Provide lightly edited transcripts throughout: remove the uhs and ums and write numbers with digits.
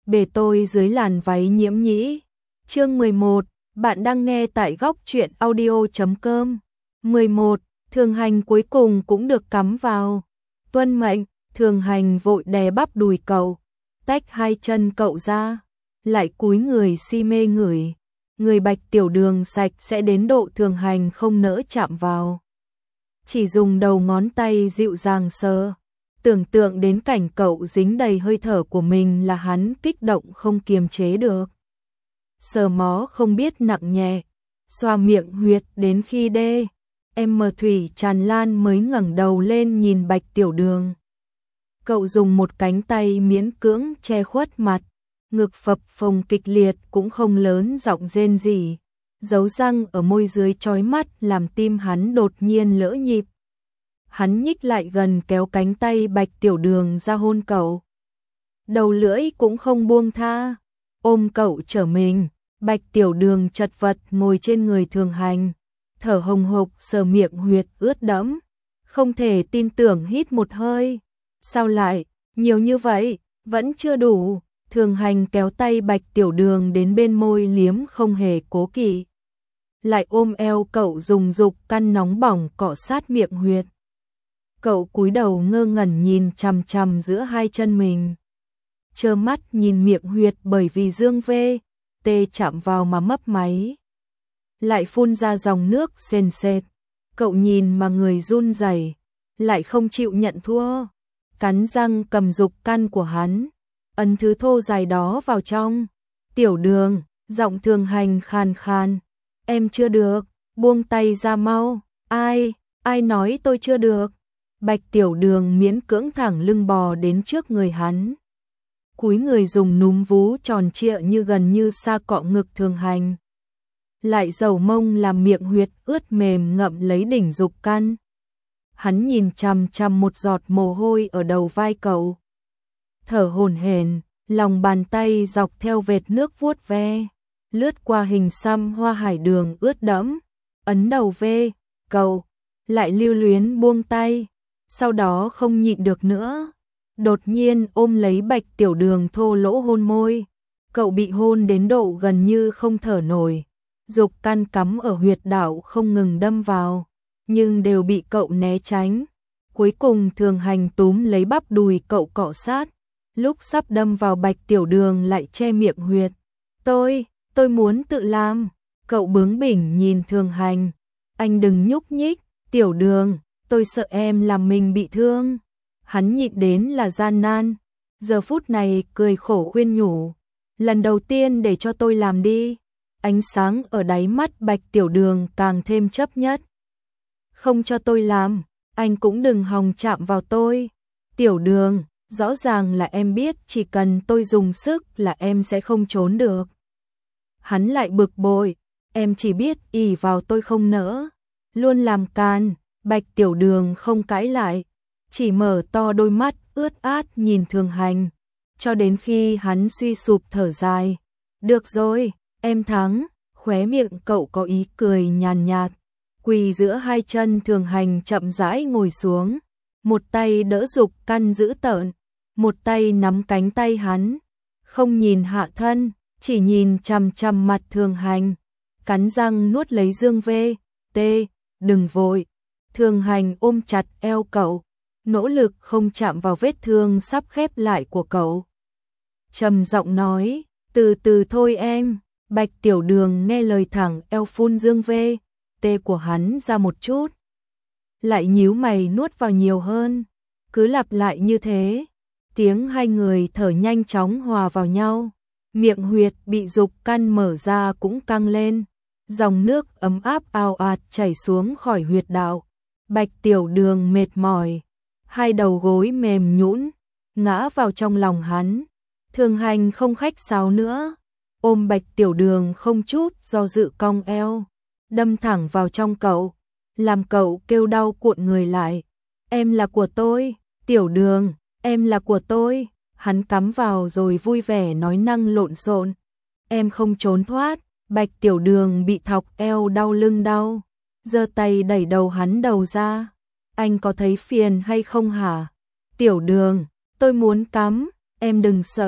bề tôi dưới làn váy nhiễm nhĩ. Chương 11, bạn đang nghe tại góc truyện audio.com. 11, Thường Hành cuối cùng cũng được cắm vào. Tuân mệnh, Thường Hành vội đè bắp đùi cậu, tách hai chân cậu ra, lại cúi người si mê ngửi. Người Bạch Tiểu Đường sạch sẽ đến độ Thường Hành không nỡ chạm vào. Chỉ dùng đầu ngón tay dịu dàng sờ. Tưởng tượng đến cảnh cậu dính đầy hơi thở của mình là hắn kích động không kiềm chế được. Sờ mó không biết nặng nhẹ, xoa miệng huyệt đến khi em mờ thủy tràn lan mới ngẩng đầu lên nhìn Bạch Tiểu Đường. Cậu dùng một cánh tay miễn cưỡng che khuất mặt, ngực phập phồng kịch liệt cũng không lớn giọng rên rỉ, dấu răng ở môi dưới chói mắt làm tim hắn đột nhiên lỡ nhịp. Hắn nhích lại gần kéo cánh tay Bạch Tiểu Đường ra hôn cậu. Đầu lưỡi cũng không buông tha, ôm cậu trở mình. Bạch Tiểu Đường chật vật ngồi trên người Thường Hành, thở hồng hộc sờ miệng huyệt ướt đẫm, không thể tin tưởng hít một hơi. Sao lại, nhiều như vậy, vẫn chưa đủ. Thường Hành kéo tay Bạch Tiểu Đường đến bên môi liếm không hề cố kỵ. Lại ôm eo cậu dùng dục căn nóng bỏng cọ sát miệng huyệt. Cậu cúi đầu ngơ ngẩn nhìn chằm chằm giữa hai chân mình. Trơ mắt nhìn miệng huyệt bởi vì dương tê chạm vào mà mấp máy. Lại phun ra dòng nước sền sệt. Cậu nhìn mà người run rẩy, lại không chịu nhận thua. Cắn răng cầm dục căn của hắn, ấn thứ thô dài đó vào trong. Tiểu Đường, giọng Thường Hành khàn khàn. Em chưa được, buông tay ra mau. Ai nói tôi chưa được? Bạch Tiểu Đường miễn cưỡng thẳng lưng bò đến trước người hắn. Cúi người dùng núm vú tròn trịa như gần như sa cọ ngực Thường Hành. Lại dầu mông làm miệng huyệt ướt mềm ngậm lấy đỉnh dục căn. Hắn nhìn chằm chằm một giọt mồ hôi ở đầu vai cậu. Thở hổn hển, lòng bàn tay dọc theo vệt nước vuốt ve, lướt qua hình xăm hoa hải đường ướt đẫm, ấn đầu cậu, lại lưu luyến buông tay, sau đó không nhịn được nữa. Đột nhiên ôm lấy Bạch Tiểu Đường thô lỗ hôn môi, cậu bị hôn đến độ gần như không thở nổi, dục căn cắm ở huyệt đạo không ngừng đâm vào, nhưng đều bị cậu né tránh. Cuối cùng Thường Hành túm lấy bắp đùi cậu cọ sát, lúc sắp đâm vào Bạch Tiểu Đường lại che miệng huyệt. Tôi muốn tự làm. Cậu bướng bỉnh nhìn Thường Hành. Anh đừng nhúc nhích, Tiểu Đường, tôi sợ em làm mình bị thương. Hắn nhịn đến là gian nan, giờ phút này cười khổ khuyên nhủ. Lần đầu tiên để cho tôi làm đi. Ánh sáng ở đáy mắt Bạch Tiểu Đường càng thêm chấp nhất. Không cho tôi làm, anh cũng đừng hòng chạm vào tôi. Tiểu Đường, rõ ràng là em biết chỉ cần tôi dùng sức là em sẽ không trốn được. Hắn lại bực bội, em chỉ biết ỷ vào tôi không nỡ, luôn làm càn. Bạch Tiểu Đường không cãi lại, chỉ mở to đôi mắt ướt át nhìn Thường Hành, cho đến khi hắn suy sụp thở dài. Được rồi, em thắng. Khóe miệng cậu có ý cười nhàn nhạt. Quỳ giữa hai chân Thường Hành chậm rãi ngồi xuống, một tay đỡ dục căn giữ tợn, một tay nắm cánh tay hắn, không nhìn hạ thân, chỉ nhìn chằm chằm mặt Thường Hành, cắn răng nuốt lấy dương đừng vội. Thường Hành ôm chặt eo cậu, nỗ lực không chạm vào vết thương sắp khép lại của cậu. Trầm giọng nói, từ từ thôi em. Bạch Tiểu Đường nghe lời thẳng eo phun dương của hắn ra một chút, lại nhíu mày nuốt vào nhiều hơn, cứ lặp lại như thế. Tiếng hai người thở nhanh chóng hòa vào nhau, miệng huyệt bị dục căn mở ra cũng căng lên, dòng nước ấm áp ào ạt chảy xuống khỏi huyệt đạo. Bạch Tiểu Đường mệt mỏi, hai đầu gối mềm nhũn ngã vào trong lòng hắn. Thường Hành không khách sáo nữa, ôm Bạch Tiểu Đường không chút do dự cong eo, đâm thẳng vào trong cậu, làm cậu kêu đau cuộn người lại. Em là của tôi, Tiểu Đường, em là của tôi. Hắn cắm vào rồi vui vẻ nói năng lộn xộn. Em không trốn thoát. Bạch Tiểu Đường bị thọc eo đau lưng đau, giơ tay đẩy đầu hắn đầu ra. Anh có thấy phiền hay không hả? Tiểu Đường, tôi muốn cắm, em đừng sợ.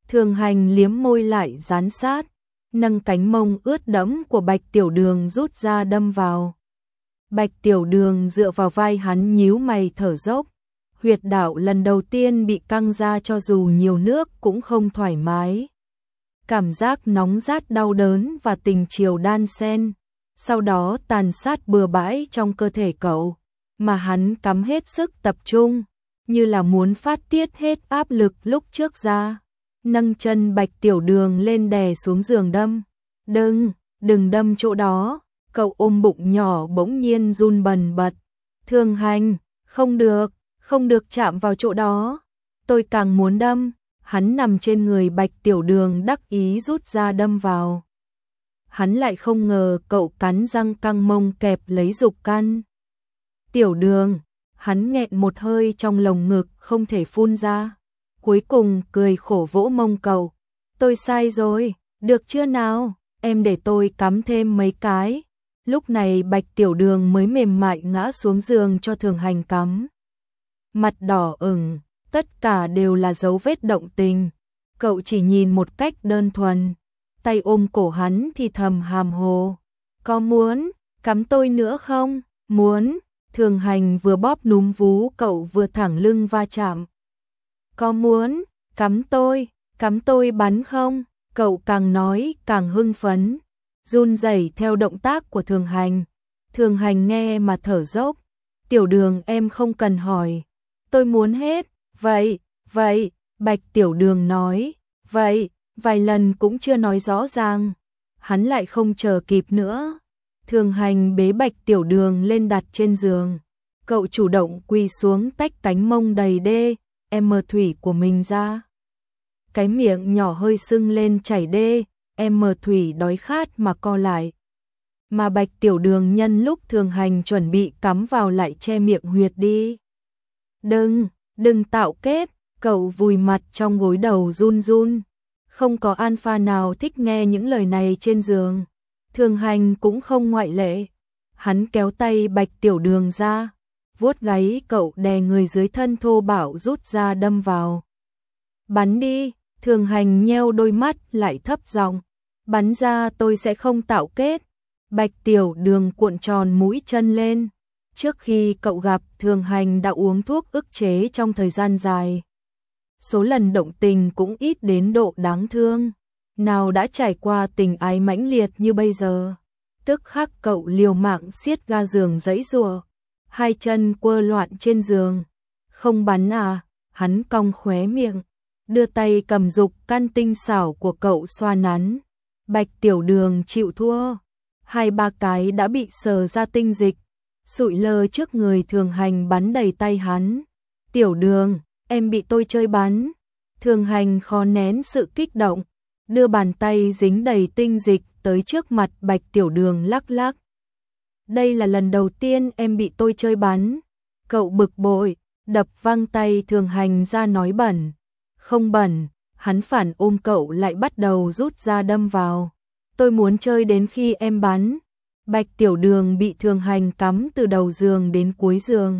Thường Hành liếm môi lại dán sát, nâng cánh mông ướt đẫm của Bạch Tiểu Đường rút ra đâm vào. Bạch Tiểu Đường dựa vào vai hắn nhíu mày thở dốc, huyệt đạo lần đầu tiên bị căng ra cho dù nhiều nước cũng không thoải mái. Cảm giác nóng rát đau đớn và tình chiều đan xen, sau đó tàn sát bừa bãi trong cơ thể cậu, mà hắn cắm hết sức tập trung, như là muốn phát tiết hết áp lực lúc trước ra. Nâng chân Bạch Tiểu Đường lên đè xuống giường đâm. Đừng đâm chỗ đó. Cậu ôm bụng nhỏ bỗng nhiên run bần bật. Thường Hành, không được chạm vào chỗ đó. Tôi càng muốn đâm. Hắn nằm trên người Bạch Tiểu Đường đắc ý rút ra đâm vào. Hắn lại không ngờ cậu cắn răng căng mông kẹp lấy dục căn. Tiểu Đường, hắn nghẹn một hơi trong lồng ngực không thể phun ra. Cuối cùng cười khổ vỗ mông cậu. Tôi sai rồi, được chưa nào, em để tôi cắm thêm mấy cái. Lúc này Bạch Tiểu Đường mới mềm mại ngã xuống giường cho Thường Hành cắm. Mặt đỏ ửng, tất cả đều là dấu vết động tình. Cậu chỉ nhìn một cách đơn thuần, tay ôm cổ hắn thì thầm hàm hồ. Có muốn cắm tôi nữa không? Muốn. Thường Hành vừa bóp núm vú cậu vừa thẳng lưng va chạm. Có muốn cắm tôi bắn không? Cậu càng nói càng hưng phấn, run rẩy theo động tác của Thường Hành. Thường Hành nghe mà thở dốc. Tiểu Đường em không cần hỏi, tôi muốn hết. Vậy, Bạch Tiểu Đường nói. Vậy, vài lần cũng chưa nói rõ ràng. Hắn lại không chờ kịp nữa. Thường Hành bế Bạch Tiểu Đường lên đặt trên giường. Cậu chủ động quỳ xuống tách cánh mông đầy đê em thủy của mình ra. Cái miệng nhỏ hơi sưng lên chảy đê, em thủy đói khát mà co lại. Mà Bạch Tiểu Đường nhân lúc Thường Hành chuẩn bị cắm vào lại che miệng huyệt đi. Đừng tạo kết, cậu vùi mặt trong gối đầu run run. Không có alpha nào thích nghe những lời này trên giường. Thường Hành cũng không ngoại lệ. Hắn kéo tay Bạch Tiểu Đường ra, vuốt gáy cậu đè người dưới thân thô bạo rút ra đâm vào. Bắn đi. Thường Hành nheo đôi mắt lại thấp giọng. Bắn ra tôi sẽ không tạo kết. Bạch Tiểu Đường cuộn tròn mũi chân lên. Trước khi cậu gặp Thường Hành đã uống thuốc ức chế trong thời gian dài. Số lần động tình cũng ít đến độ đáng thương. Nào đã trải qua tình ái mãnh liệt như bây giờ. Tức khắc cậu liều mạng siết ga giường giãy giụa, hai chân quơ loạn trên giường. Không bắn à? Hắn cong khóe miệng, đưa tay cầm dục căn tinh xảo của cậu xoa nắn. Bạch Tiểu Đường chịu thua, 2-3 cái đã bị sờ ra tinh dịch, sụi lơ trước người Thường Hành bắn đầy tay hắn. Tiểu Đường, em bị tôi chơi bắn. Thường Hành khó nén sự kích động, đưa bàn tay dính đầy tinh dịch tới trước mặt Bạch Tiểu Đường lắc lắc. Đây là lần đầu tiên em bị tôi chơi bắn. Cậu bực bội, đập văng tay Thường Hành ra nói bẩn. Không bẩn. Hắn phản ôm cậu lại bắt đầu rút ra đâm vào. Tôi muốn chơi đến khi em bắn. Bạch Tiểu Đường bị Thường Hành cắm từ đầu giường đến cuối giường.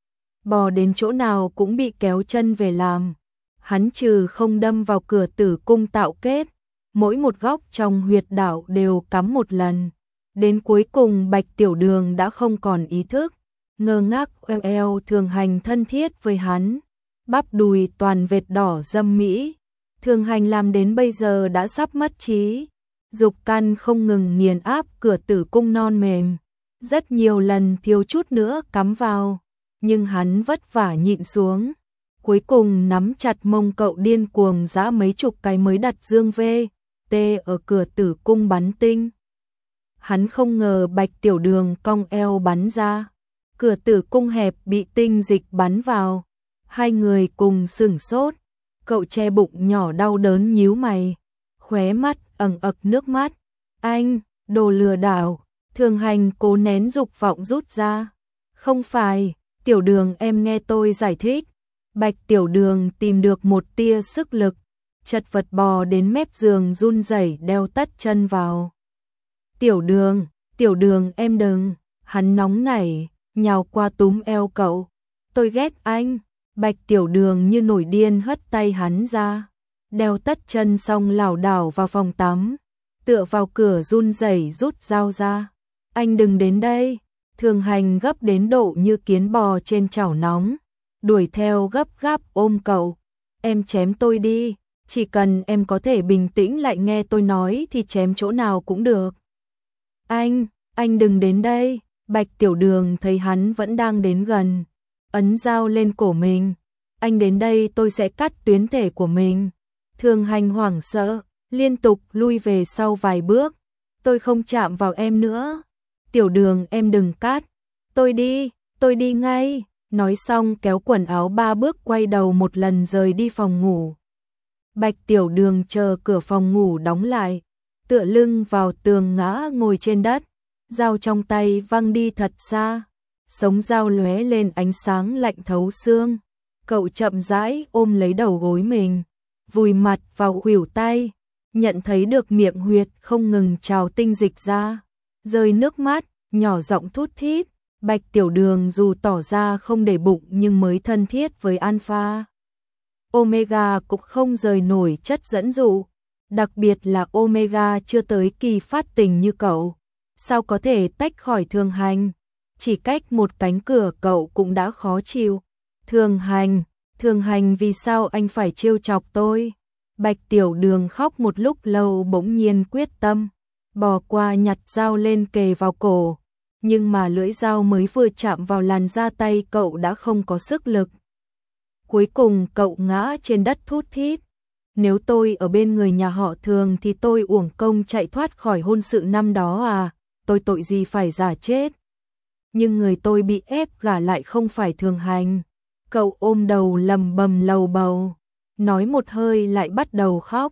Bò đến chỗ nào cũng bị kéo chân về làm. Hắn trừ không đâm vào cửa tử cung tạo kết, mỗi một góc trong huyệt đạo đều cắm một lần. Đến cuối cùng Bạch Tiểu Đường đã không còn ý thức, ngơ ngác eo Thường Hành thân thiết với hắn, bắp đùi toàn vệt đỏ dâm mỹ. Thường Hành làm đến bây giờ đã sắp mất trí, dục căn không ngừng nghiền áp cửa tử cung non mềm, rất nhiều lần thiếu chút nữa cắm vào, nhưng hắn vất vả nhịn xuống. Cuối cùng nắm chặt mông cậu điên cuồng giã mấy chục cái mới đặt dương VT ở cửa tử cung bắn tinh. Hắn không ngờ Bạch Tiểu Đường cong eo bắn ra, cửa tử cung hẹp bị tinh dịch bắn vào. Hai người cùng sửng sốt, cậu che bụng nhỏ đau đớn nhíu mày, khóe mắt ẩn ực nước mắt. Anh, đồ lừa đảo. Thường Hành cố nén dục vọng rút ra. Không phải, Tiểu Đường em nghe tôi giải thích. Bạch Tiểu Đường tìm được một tia sức lực, chật vật bò đến mép giường run rẩy đeo tất chân vào. Tiểu Đường em đừng. Hắn nóng nảy, nhào qua túm eo cậu. Tôi ghét anh. Bạch Tiểu Đường như nổi điên hất tay hắn ra. đeo tất chân xong lảo đảo vào phòng tắm, tựa vào cửa run rẩy rút dao ra. Anh đừng đến đây. Thường Hành gấp đến độ như kiến bò trên chảo nóng, đuổi theo gấp gáp ôm cậu. Em chém tôi đi, chỉ cần em có thể bình tĩnh lại nghe tôi nói thì chém chỗ nào cũng được. Anh đừng đến đây. Bạch Tiểu Đường thấy hắn vẫn đang đến gần, ấn dao lên cổ mình. Anh đến đây tôi sẽ cắt tuyến thể của mình. Thường Hành hoảng sợ, liên tục lui về sau vài bước. Tôi không chạm vào em nữa. Tiểu Đường em đừng cắt. Tôi đi ngay. Nói xong kéo quần áo 3 bước quay đầu một lần rời đi phòng ngủ. Bạch Tiểu Đường chờ cửa phòng ngủ đóng lại, tựa lưng vào tường ngã ngồi trên đất, dao trong tay văng đi thật xa, sống dao lóe lên ánh sáng lạnh thấu xương. Cậu chậm rãi ôm lấy đầu gối mình, vùi mặt vào khuỷu tay, nhận thấy được miệng huyệt không ngừng trào tinh dịch ra, rơi nước mắt, nhỏ giọng thút thít. Bạch Tiểu Đường dù tỏ ra không để bụng nhưng mới thân thiết với Alpha Omega cũng không rời nổi chất dẫn dụ, đặc biệt là Omega chưa tới kỳ phát tình như cậu, sao có thể tách khỏi Thường Hành, chỉ cách một cánh cửa cậu cũng đã khó chịu. Thường Hành vì sao anh phải trêu chọc tôi? Bạch Tiểu Đường khóc một lúc lâu bỗng nhiên quyết tâm, bò qua nhặt dao lên kề vào cổ, nhưng mà lưỡi dao mới vừa chạm vào làn da tay cậu đã không có sức lực. Cuối cùng cậu ngã trên đất thút thít. Nếu tôi ở bên người nhà họ Thường thì tôi uổng công chạy thoát khỏi hôn sự năm đó à, tôi tội gì phải giả chết. Nhưng người tôi bị ép gả lại không phải Thường Hành. Cậu ôm đầu lầm bầm lầu bầu, nói một hơi lại bắt đầu khóc.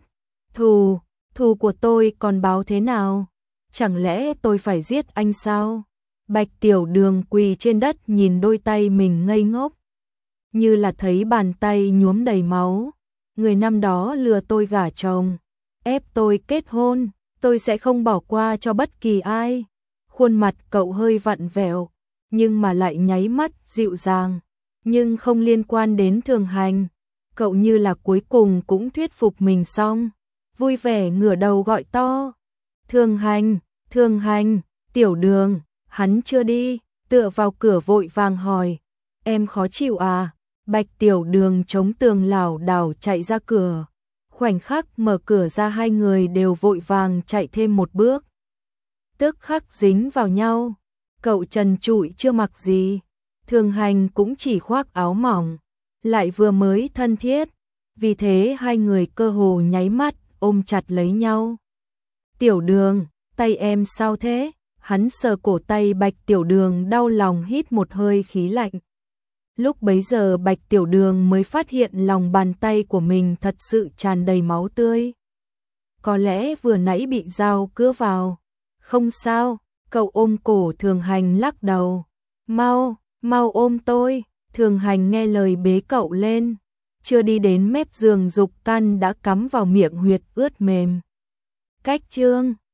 Thù của tôi còn báo thế nào? Chẳng lẽ tôi phải giết anh sao? Bạch Tiểu Đường quỳ trên đất nhìn đôi tay mình ngây ngốc, như là thấy bàn tay nhuốm đầy máu. Người năm đó lừa tôi gả chồng, ép tôi kết hôn, tôi sẽ không bỏ qua cho bất kỳ ai. Khuôn mặt cậu hơi vặn vẹo, nhưng mà lại nháy mắt dịu dàng, nhưng không liên quan đến Thường Hành. Cậu như là cuối cùng cũng thuyết phục mình xong, vui vẻ ngửa đầu gọi to. Thường Hành, Tiểu Đường. Hắn chưa đi, tựa vào cửa vội vàng hỏi, em khó chịu à? Bạch Tiểu Đường chống tường lảo đảo chạy ra cửa. Khoảnh khắc mở cửa ra hai người đều vội vàng chạy thêm một bước, tức khắc dính vào nhau. Cậu trần trụi chưa mặc gì, Thường Hành cũng chỉ khoác áo mỏng, lại vừa mới thân thiết, vì thế hai người cơ hồ nháy mắt ôm chặt lấy nhau. Tiểu Đường, tay em sao thế? Hắn sờ cổ tay Bạch Tiểu Đường đau lòng hít một hơi khí lạnh. Lúc bấy giờ Bạch Tiểu Đường mới phát hiện lòng bàn tay của mình thật sự tràn đầy máu tươi. Có lẽ vừa nãy bị dao cứa vào. Không sao, cậu ôm cổ Thường Hành lắc đầu. Mau ôm tôi. Thường Hành nghe lời bế cậu lên. Chưa đi đến mép giường dục căn đã cắm vào miệng huyệt ướt mềm. Cách chương